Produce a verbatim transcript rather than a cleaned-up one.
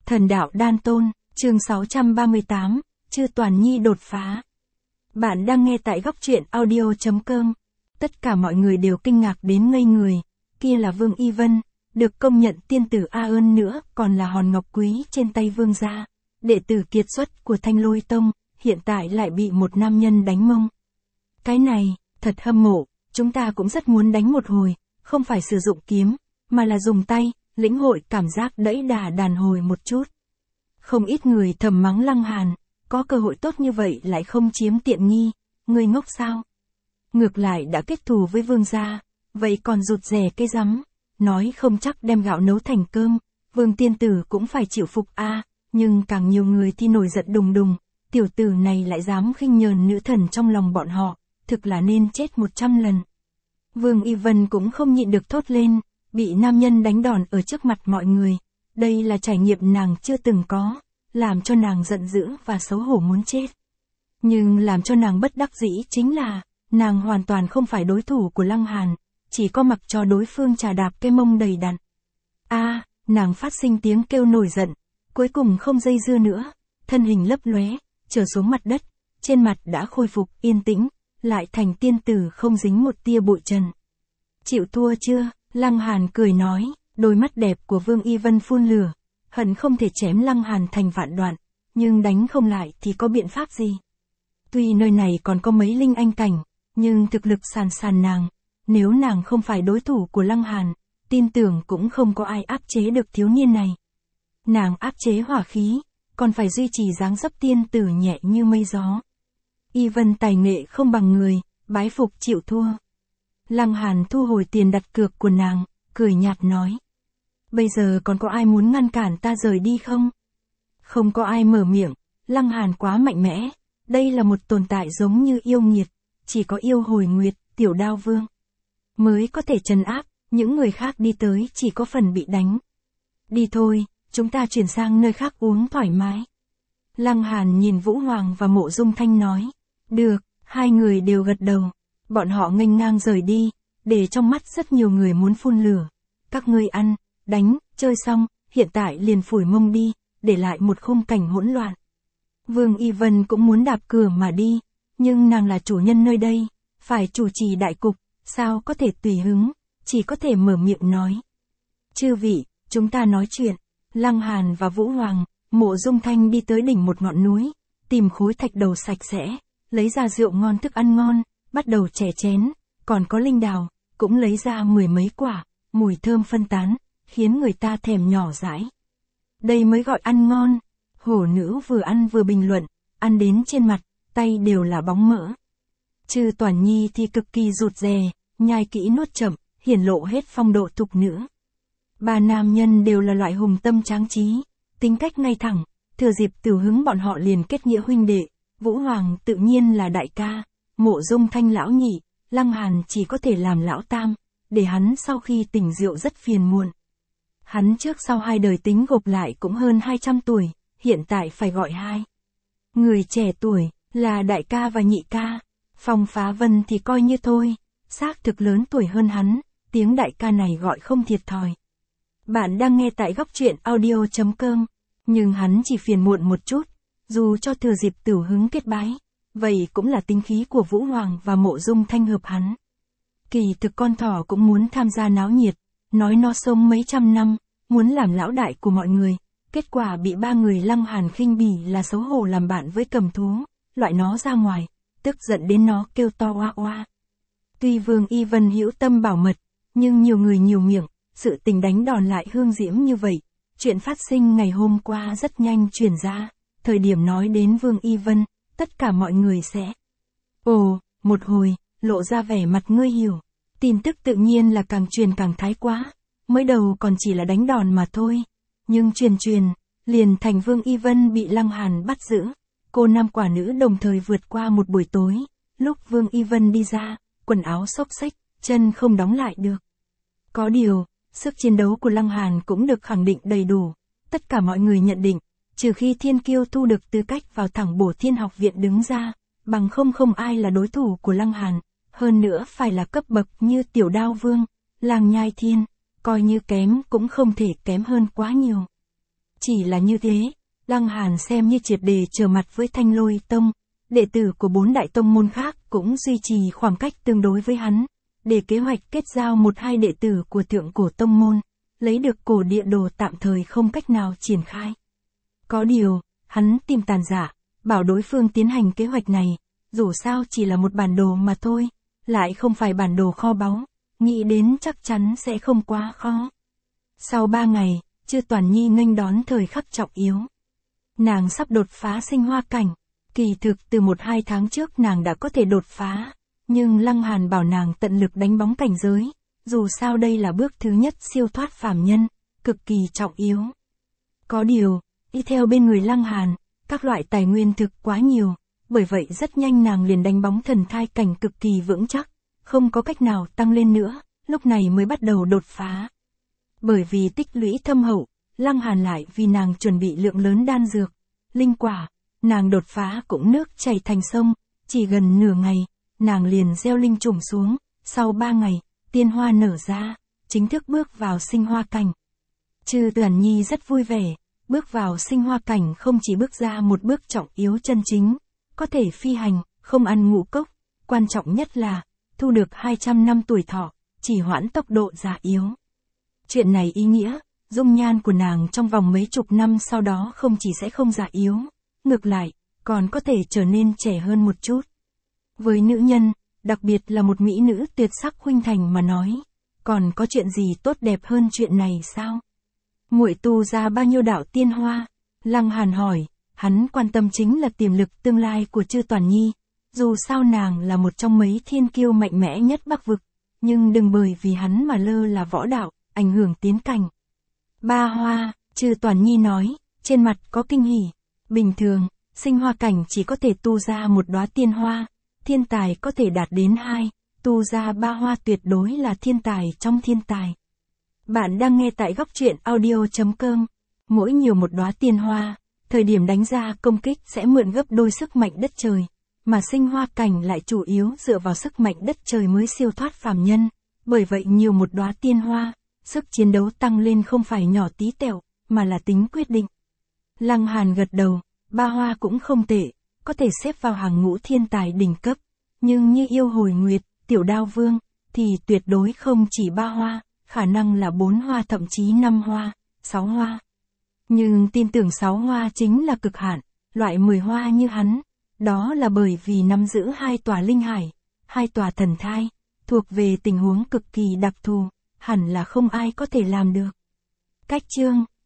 Thần đạo đan tôn, chương sáu trăm ba mươi tám, Chư Toàn Nhi đột phá. Bạn đang nghe tại góc truyện audio chấm com. Tất cả mọi người đều kinh ngạc đến ngây người, kia là Vương Y Vân, được công nhận tiên tử A Ơn nữa, còn là hòn ngọc quý trên tay vương gia, đệ tử kiệt xuất của Thanh Lôi Tông, hiện tại lại bị một nam nhân đánh mông. Cái này, thật hâm mộ, chúng ta cũng rất muốn đánh một hồi, không phải sử dụng kiếm, mà là dùng tay, lĩnh hội cảm giác đẫy đà đàn hồi một chút. Không ít người thầm mắng Lăng Hàn, có cơ hội tốt như vậy lại không chiếm tiện nghi, người ngốc sao? Ngược lại đã kết thù với vương gia, vậy còn rụt rè cái rắm, nói không chắc đem gạo nấu thành cơm, vương tiên tử cũng phải chịu phục a, à, nhưng càng nhiều người thì nổi giận đùng đùng, tiểu tử này lại dám khinh nhờn nữ thần trong lòng bọn họ, thực là nên chết một trăm lần. Vương Y Vân cũng không nhịn được thốt lên, bị nam nhân đánh đòn ở trước mặt mọi người, đây là trải nghiệm nàng chưa từng có, làm cho nàng giận dữ và xấu hổ muốn chết. Nhưng làm cho nàng bất đắc dĩ chính là, nàng hoàn toàn không phải đối thủ của Lăng Hàn, chỉ có mặc cho đối phương trà đạp cái mông đầy đặn. A, à, nàng phát sinh tiếng kêu nổi giận, cuối cùng không dây dưa nữa, thân hình lấp lóe, trở xuống mặt đất, trên mặt đã khôi phục yên tĩnh, lại thành tiên tử không dính một tia bụi trần. Chịu thua chưa? Lăng Hàn cười nói, đôi mắt đẹp của Vương Y Vân phun lửa, hận không thể chém Lăng Hàn thành vạn đoạn, nhưng đánh không lại thì có biện pháp gì? Tuy nơi này còn có mấy linh anh cảnh, nhưng thực lực sàn sàn nàng, nếu nàng không phải đối thủ của Lăng Hàn, tin tưởng cũng không có ai áp chế được thiếu niên này. Nàng áp chế hỏa khí, còn phải duy trì dáng dấp tiên tử nhẹ như mây gió. Y Vân tài nghệ không bằng người, bái phục chịu thua. Lăng Hàn thu hồi tiền đặt cược của nàng, cười nhạt nói. Bây giờ còn có ai muốn ngăn cản ta rời đi không? Không có ai mở miệng, Lăng Hàn quá mạnh mẽ, đây là một tồn tại giống như yêu nghiệt, chỉ có yêu hồi nguyệt, tiểu đao vương mới có thể trấn áp, những người khác đi tới chỉ có phần bị đánh. Đi thôi, chúng ta chuyển sang nơi khác uống thoải mái. Lăng Hàn nhìn Vũ Hoàng và Mộ Dung Thanh nói. Được, hai người đều gật đầu. Bọn họ nghênh ngang rời đi, để trong mắt rất nhiều người muốn phun lửa. Các ngươi ăn, đánh, chơi xong, hiện tại liền phủi mông đi, để lại một khung cảnh hỗn loạn. Vương Y Vân cũng muốn đạp cửa mà đi, nhưng nàng là chủ nhân nơi đây, phải chủ trì đại cục, sao có thể tùy hứng, chỉ có thể mở miệng nói. Chư vị, chúng ta nói chuyện. Lăng Hàn và Vũ Hoàng, Mộ Dung Thanh đi tới đỉnh một ngọn núi, tìm khối thạch đầu sạch sẽ, lấy ra rượu ngon thức ăn ngon, bắt đầu chè chén, còn có linh đào, cũng lấy ra mười mấy quả, mùi thơm phân tán, khiến người ta thèm nhỏ dãi. Đây mới gọi ăn ngon. Hổ nữ vừa ăn vừa bình luận, ăn đến trên mặt, tay đều là bóng mỡ. Chư Toàn Nhi thì cực kỳ rụt rè, nhai kỹ nuốt chậm, hiển lộ hết phong độ thục nữ. Ba nam nhân đều là loại hùng tâm tráng trí, tính cách ngay thẳng, thừa dịp Tiểu Hứng bọn họ liền kết nghĩa huynh đệ, Vũ Hoàng tự nhiên là đại ca, Mộ Dung Thanh lão nhị, Lăng Hàn chỉ có thể làm lão tam, để hắn sau khi tỉnh rượu rất phiền muộn. Hắn trước sau hai đời tính gộp lại cũng hơn hai trăm tuổi, hiện tại phải gọi hai người trẻ tuổi, là đại ca và nhị ca. Phong Phá Vân thì coi như thôi, xác thực lớn tuổi hơn hắn, tiếng đại ca này gọi không thiệt thòi. Bạn đang nghe tại góc truyện audio chấm com, nhưng hắn chỉ phiền muộn một chút, dù cho thừa dịp Tiểu Hứng kết bái, vậy cũng là tính khí của Vũ Hoàng và Mộ Dung Thanh hợp hắn. Kỳ thực con thỏ cũng muốn tham gia náo nhiệt, nói nó sống mấy trăm năm, muốn làm lão đại của mọi người, kết quả bị ba người Lăng Hàn khinh bỉ là xấu hổ làm bạn với cầm thú, loại nó ra ngoài, tức giận đến nó kêu to oa oa. Tuy Vương Y Vân hữu tâm bảo mật, nhưng nhiều người nhiều miệng, sự tình đánh đòn lại hương diễm như vậy. Chuyện phát sinh ngày hôm qua rất nhanh truyền ra, thời điểm nói đến Vương Y Vân, tất cả mọi người sẽ ồ, một hồi, lộ ra vẻ mặt ngươi hiểu. Tin tức tự nhiên là càng truyền càng thái quá, mới đầu còn chỉ là đánh đòn mà thôi, nhưng truyền truyền, liền thành Vương Y Vân bị Lăng Hàn bắt giữ. Cô nam quả nữ đồng thời vượt qua một buổi tối, lúc Vương Y Vân đi ra, quần áo xốc xếch, chân không đóng lại được. Có điều, sức chiến đấu của Lăng Hàn cũng được khẳng định đầy đủ, tất cả mọi người nhận định, trừ khi Thiên Kiêu thu được tư cách vào thẳng Bổ Thiên Học Viện đứng ra, bằng không không ai là đối thủ của Lăng Hàn, hơn nữa phải là cấp bậc như Tiểu Đao Vương, Lang Nhai Thiên, coi như kém cũng không thể kém hơn quá nhiều. Chỉ là như thế, Lăng Hàn xem như triệt để trở mặt với Thanh Lôi Tông, đệ tử của bốn đại tông môn khác cũng duy trì khoảng cách tương đối với hắn, để kế hoạch kết giao một hai đệ tử của thượng cổ tông môn, lấy được cổ địa đồ tạm thời không cách nào triển khai. Có điều, hắn tìm Tàn Giả, bảo đối phương tiến hành kế hoạch này, dù sao chỉ là một bản đồ mà thôi, lại không phải bản đồ kho báu, nghĩ đến chắc chắn sẽ không quá khó. Sau ba ngày, Chư Toàn Nhi nghênh đón thời khắc trọng yếu. Nàng sắp đột phá sinh hoa cảnh, kỳ thực từ một hai tháng trước nàng đã có thể đột phá, nhưng Lăng Hàn bảo nàng tận lực đánh bóng cảnh giới, dù sao đây là bước thứ nhất siêu thoát phàm nhân, cực kỳ trọng yếu. Có điều, đi theo bên người Lăng Hàn, các loại tài nguyên thực quá nhiều, bởi vậy rất nhanh nàng liền đánh bóng thần thai cảnh cực kỳ vững chắc, không có cách nào tăng lên nữa, lúc này mới bắt đầu đột phá. Bởi vì tích lũy thâm hậu, Lăng Hàn lại vì nàng chuẩn bị lượng lớn đan dược, linh quả, nàng đột phá cũng nước chảy thành sông, chỉ gần nửa ngày, nàng liền gieo linh trùng xuống, sau ba ngày, tiên hoa nở ra, chính thức bước vào sinh hoa cảnh. Chư Toàn Nhi rất vui vẻ, bước vào sinh hoa cảnh không chỉ bước ra một bước trọng yếu chân chính, có thể phi hành, không ăn ngũ cốc, quan trọng nhất là, thu được hai trăm năm tuổi thọ, chỉ hoãn tốc độ già yếu. Chuyện này ý nghĩa, dung nhan của nàng trong vòng mấy chục năm sau đó không chỉ sẽ không già yếu, ngược lại, còn có thể trở nên trẻ hơn một chút. Với nữ nhân, đặc biệt là một mỹ nữ tuyệt sắc khuynh thành mà nói, còn có chuyện gì tốt đẹp hơn chuyện này sao? Muội tu ra bao nhiêu đạo tiên hoa? Lăng Hàn hỏi, hắn quan tâm chính là tiềm lực tương lai của Chư Toàn Nhi, dù sao nàng là một trong mấy thiên kiêu mạnh mẽ nhất Bắc vực, nhưng đừng bởi vì hắn mà lơ là võ đạo, ảnh hưởng tiến cảnh. Ba hoa, Chư Toàn Nhi nói, trên mặt có kinh hỉ. Bình thường, sinh hoa cảnh chỉ có thể tu ra một đóa tiên hoa, thiên tài có thể đạt đến hai, tu ra ba hoa tuyệt đối là thiên tài trong thiên tài. Bạn đang nghe tại góc truyện audio chấm com. Mỗi nhiều một đóa tiên hoa, thời điểm đánh ra công kích sẽ mượn gấp đôi sức mạnh đất trời, mà sinh hoa cảnh lại chủ yếu dựa vào sức mạnh đất trời mới siêu thoát phàm nhân, bởi vậy nhiều một đóa tiên hoa, sức chiến đấu tăng lên không phải nhỏ tí tẹo, mà là tính quyết định. Lăng Hàn gật đầu, ba hoa cũng không tệ, có thể xếp vào hàng ngũ thiên tài đỉnh cấp, nhưng như Yêu Hồi Nguyệt, Tiểu Đao Vương, thì tuyệt đối không chỉ ba hoa, khả năng là bốn hoa thậm chí năm hoa, sáu hoa. Nhưng tin tưởng sáu hoa chính là cực hạn, loại mười hoa như hắn, đó là bởi vì nắm giữ hai tòa linh hải, hai tòa thần thai, thuộc về tình huống cực kỳ đặc thù, hẳn là không ai có thể làm được. Cách chương